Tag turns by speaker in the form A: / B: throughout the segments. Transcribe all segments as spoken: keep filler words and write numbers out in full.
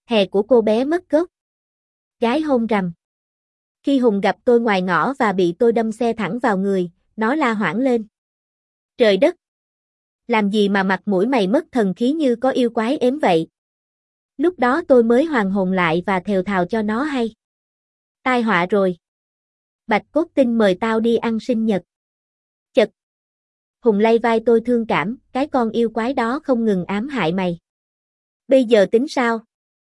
A: Hè của cô bé mất gốc. Gái hôn rằm. Khi Hùng gặp tôi ngoài ngõ và bị tôi đâm xe thẳng vào người, nó la hoảng lên. Trời đất! Làm gì mà mặt mũi mày mất thần khí như có yêu quái ếm vậy? Lúc đó tôi mới hoàn hồn lại và thều thào cho nó hay. Tai họa rồi. Bạch Cốt Tinh mời tao đi ăn sinh nhật. Chật. Hùng lay vai tôi thương cảm, cái con yêu quái đó không ngừng ám hại mày. Bây giờ tính sao?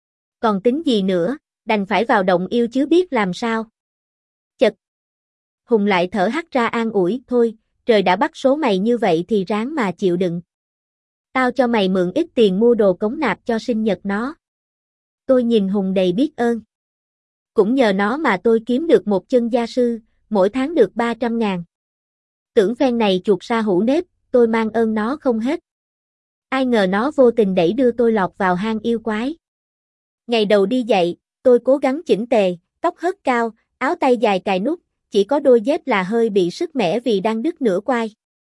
A: Còn tính gì nữa, đành phải vào động yêu chứ biết làm sao. Chật. Hùng lại thở hắt ra an ủi, thôi, trời đã bắt số mày như vậy thì ráng mà chịu đựng. Tao cho mày mượn ít tiền mua đồ cống nạp cho sinh nhật nó. Tôi nhìn Hùng đầy biết ơn. Cũng nhờ nó mà tôi kiếm được một chân gia sư, mỗi tháng được ba trăm ngàn. Tưởng phen này chuột sa hũ nếp, tôi mang ơn nó không hết. Ai ngờ nó vô tình đẩy đưa tôi lọt vào hang yêu quái. Ngày đầu đi dạy, tôi cố gắng chỉnh tề, tóc hớt cao, áo tay dài cài nút, chỉ có đôi dép là hơi bị sứt mẻ vì đang đứt nửa quai.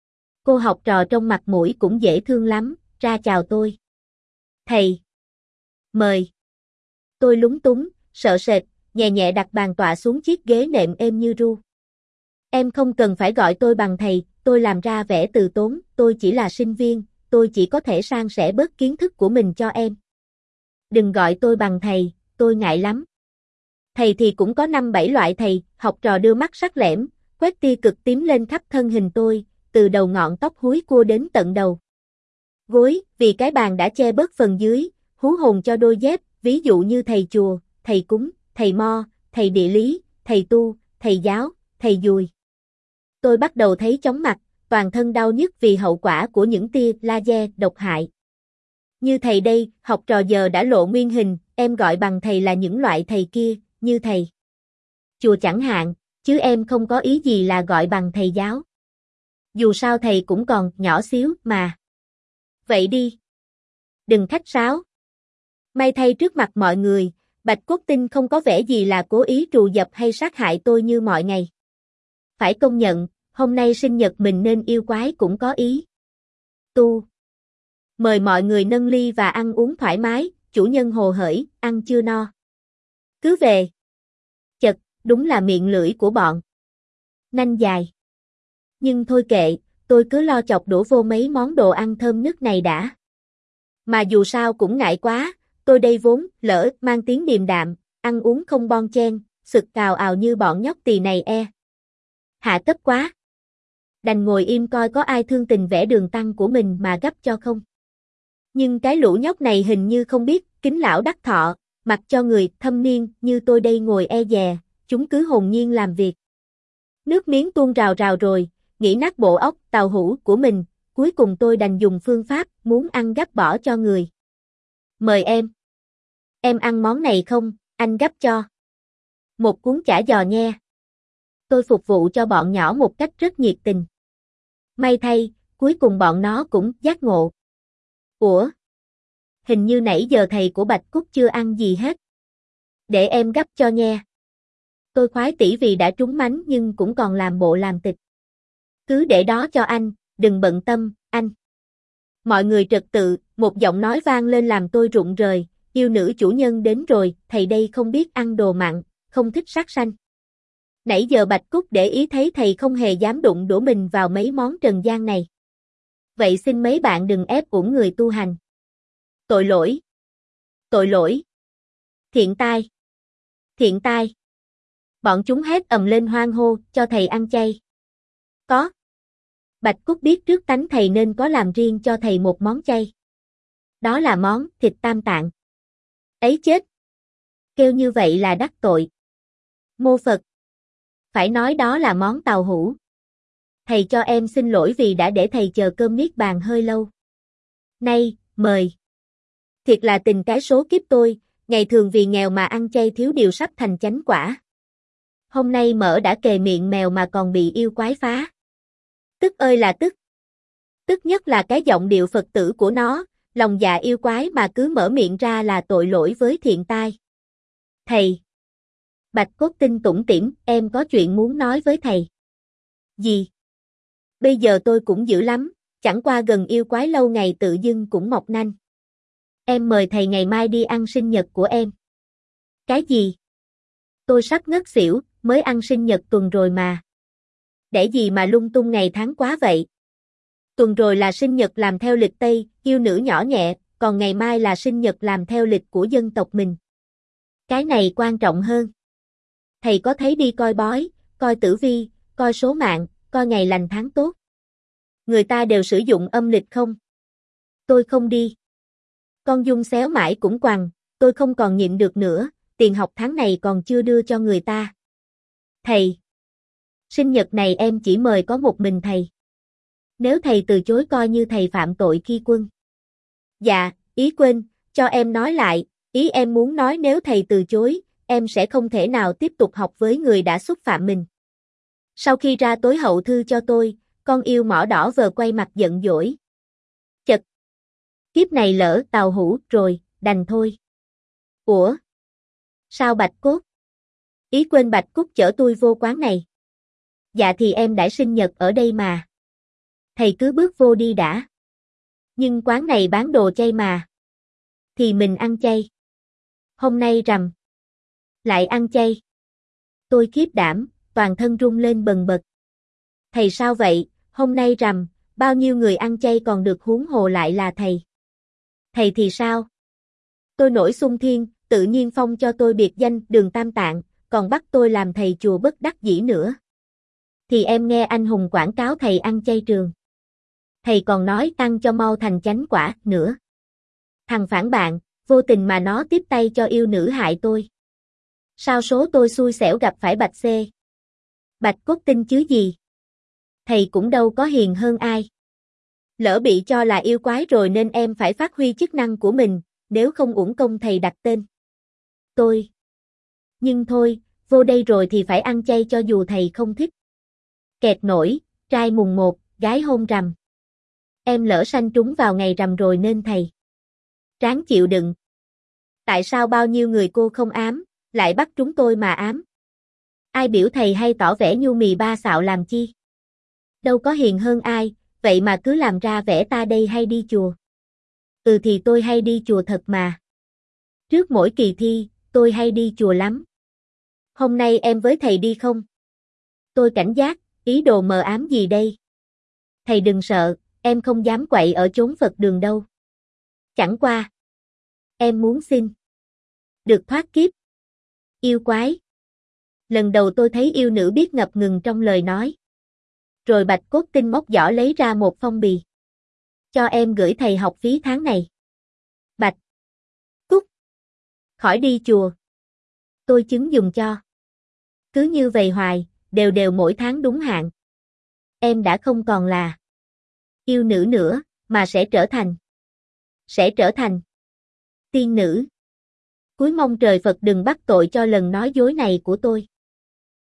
A: Cô học trò trong mặt mũi cũng dễ thương lắm, ra chào tôi. Thầy. Mời. Tôi lúng túng, sợ sệt, nhẹ nhẹ đặt bàn tọa xuống chiếc ghế nệm êm như ru. Em không cần phải gọi tôi bằng thầy, tôi làm ra vẻ từ tốn, tôi chỉ là sinh viên, tôi chỉ có thể san sẻ bớt kiến thức của mình cho em. Đừng gọi tôi bằng thầy, tôi ngại lắm. Thầy thì cũng có năm bảy loại thầy, học trò đưa mắt sắc lẻm, quét tia cực tím lên khắp thân hình tôi, từ đầu ngọn tóc húi cua đến tận đầu gối, vì cái bàn đã che bớt phần dưới, hú hồn cho đôi dép, ví dụ như thầy chùa, thầy cúng, thầy mo, thầy địa lý, thầy tu, thầy giáo, thầy dùi. Tôi bắt đầu thấy chóng mặt, toàn thân đau nhức vì hậu quả của những tia laser độc hại. Như thầy đây, học trò giờ đã lộ nguyên hình, em gọi bằng thầy là những loại thầy kia, như thầy chùa chẳng hạn, chứ em không có ý gì là gọi bằng thầy giáo. Dù sao thầy cũng còn nhỏ xíu mà. Vậy đi. Đừng khách sáo. May thay trước mặt mọi người, Bạch Cốt Tinh không có vẻ gì là cố ý trù dập hay sát hại tôi như mọi ngày. Phải công nhận, hôm nay sinh nhật mình nên yêu quái cũng có ý. Tu. Mời mọi người nâng ly và ăn uống thoải mái, chủ nhân hồ hởi, ăn chưa no. Cứ về. Chật, đúng là miệng lưỡi của bọn nanh dài. Nhưng thôi kệ, tôi cứ lo chọc đũa vô mấy món đồ ăn thơm nức này đã. Mà dù sao cũng ngại quá, tôi đây vốn, lỡ, mang tiếng điềm đạm, ăn uống không bon chen, sực cào ào như bọn nhóc tỳ này e. Hạ cấp quá. Đành ngồi im coi có ai thương tình vẽ đường tăng của mình mà gấp cho không. Nhưng cái lũ nhóc này hình như không biết, kính lão đắc thọ, mặc cho người thâm niên như tôi đây ngồi e dè, chúng cứ hồn nhiên làm việc. Nước miếng tuôn rào rào rồi, nghĩ nát bộ óc, tàu hũ của mình, cuối cùng tôi đành dùng phương pháp muốn ăn gắp bỏ cho người. Mời em. Em ăn món này không, anh gắp cho. Một cuốn chả giò nhe. Tôi phục vụ cho bọn nhỏ một cách rất nhiệt tình. May thay, cuối cùng bọn nó cũng giác ngộ. Ủa? Hình như nãy giờ thầy của Bạch Cúc chưa ăn gì hết. Để em gắp cho nha. Tôi khoái tỉ vì đã trúng mánh nhưng cũng còn làm bộ làm tịch. Cứ để đó cho anh, đừng bận tâm, anh. Mọi người trật tự, một giọng nói vang lên làm tôi rụng rời, yêu nữ chủ nhân đến rồi, thầy đây không biết ăn đồ mặn, không thích sát sanh. Nãy giờ Bạch Cúc để ý thấy thầy không hề dám đụng đũa mình vào mấy món trần gian này. Vậy xin mấy bạn đừng ép uổng người tu hành. Tội lỗi. Tội lỗi. Thiện tai. Thiện tai. Bọn chúng hét ầm lên hoan hô, cho thầy ăn chay. Có. Bạch Cúc biết trước tánh thầy nên có làm riêng cho thầy một món chay. Đó là món thịt tam tạng. Ấy chết. Kêu như vậy là đắc tội. Mô Phật. Phải nói đó là món tàu hũ. Thầy cho em xin lỗi vì đã để thầy chờ cơm niết bàn hơi lâu. Nay, mời. Thiệt là tình cái số kiếp tôi, ngày thường vì nghèo mà ăn chay thiếu điều sắp thành chánh quả. Hôm nay mỡ đã kề miệng mèo mà còn bị yêu quái phá. Tức ơi là tức. Tức nhất là cái giọng điệu Phật tử của nó, lòng dạ yêu quái mà cứ mở miệng ra là tội lỗi với thiện tai. Thầy. Bạch Cốt Tinh tủm tỉm, em có chuyện muốn nói với thầy. Gì? Bây giờ tôi cũng dữ lắm, chẳng qua gần yêu quái lâu ngày tự dưng cũng mọc nanh. Em mời thầy ngày mai đi ăn sinh nhật của em. Cái gì? Tôi sắp ngất xỉu, mới ăn sinh nhật tuần rồi mà. Để gì mà lung tung ngày tháng quá vậy? Tuần rồi là sinh nhật làm theo lịch Tây, yêu nữ nhỏ nhẹ, còn ngày mai là sinh nhật làm theo lịch của dân tộc mình. Cái này quan trọng hơn. Thầy có thấy đi coi bói, coi tử vi, coi số mạng, coi ngày lành tháng tốt. Người ta đều sử dụng âm lịch không? Tôi không đi. Con Dung xéo mãi cũng quằn, tôi không còn nhịn được nữa, tiền học tháng này còn chưa đưa cho người ta. Thầy! Sinh nhật này em chỉ mời có một mình thầy. Nếu thầy từ chối coi như thầy phạm tội khi quân. Dạ, ý quên, cho em nói lại, ý em muốn nói nếu thầy từ chối, em sẽ không thể nào tiếp tục học với người đã xúc phạm mình. Sau khi ra tối hậu thư cho tôi, con yêu mỏ đỏ vờ quay mặt giận dỗi. Chật! Kiếp này lỡ tàu hũ rồi, đành thôi. Ủa? Sao Bạch Cốt? Ý quên Bạch Cúc chở tôi vô quán này. Dạ thì em đã sinh nhật ở đây mà. Thầy cứ bước vô đi đã. Nhưng quán này bán đồ chay mà. Thì mình ăn chay. Hôm nay rằm. Lại ăn chay. Tôi khiếp đảm, toàn thân rung lên bần bật. Thầy sao vậy, hôm nay rằm, bao nhiêu người ăn chay còn được huống hồ lại là thầy. Thầy thì sao? Tôi nổi xung thiên, tự nhiên phong cho tôi biệt danh Đường Tam Tạng, còn bắt tôi làm thầy chùa bất đắc dĩ nữa. Thì em nghe anh Hùng quảng cáo thầy ăn chay trường. Thầy còn nói tăng cho mau thành chánh quả nữa. Thằng phản bạn, vô tình mà nó tiếp tay cho yêu nữ hại tôi. Sao số tôi xui xẻo gặp phải Bạch C. Bạch Cốt tin chứ gì? Thầy cũng đâu có hiền hơn ai. Lỡ bị cho là yêu quái rồi nên em phải phát huy chức năng của mình, nếu không uổng công thầy đặt tên. Tôi. Nhưng thôi, vô đây rồi thì phải ăn chay cho dù thầy không thích. Kẹt nổi, trai mùng một, gái hôn rằm. Em lỡ sanh trúng vào ngày rằm rồi nên thầy ráng chịu đựng. Tại sao bao nhiêu người cô không ám, lại bắt chúng tôi mà ám? Ai biểu thầy hay tỏ vẻ nhu mì ba xạo làm chi? Đâu có hiền hơn ai, vậy mà cứ làm ra vẻ ta đây hay đi chùa. Ừ thì tôi hay đi chùa thật mà. Trước mỗi kỳ thi, tôi hay đi chùa lắm. Hôm nay em với thầy đi không? Tôi cảnh giác, ý đồ mờ ám gì đây? Thầy đừng sợ, em không dám quậy ở chốn Phật đường đâu. Chẳng qua. Em muốn xin được thoát kiếp yêu quái. Lần đầu tôi thấy yêu nữ biết ngập ngừng trong lời nói. Rồi Bạch Cốt Tinh móc giỏ lấy ra một phong bì. Cho em gửi thầy học phí tháng này. Bạch Cúc. Khỏi đi chùa. Tôi chứng dùng cho. Cứ như vậy hoài, đều đều mỗi tháng đúng hạn. Em đã không còn là yêu nữ nữa, mà sẽ trở thành. Sẽ trở thành tiên nữ. Cúi mong trời Phật đừng bắt tội cho lần nói dối này của tôi.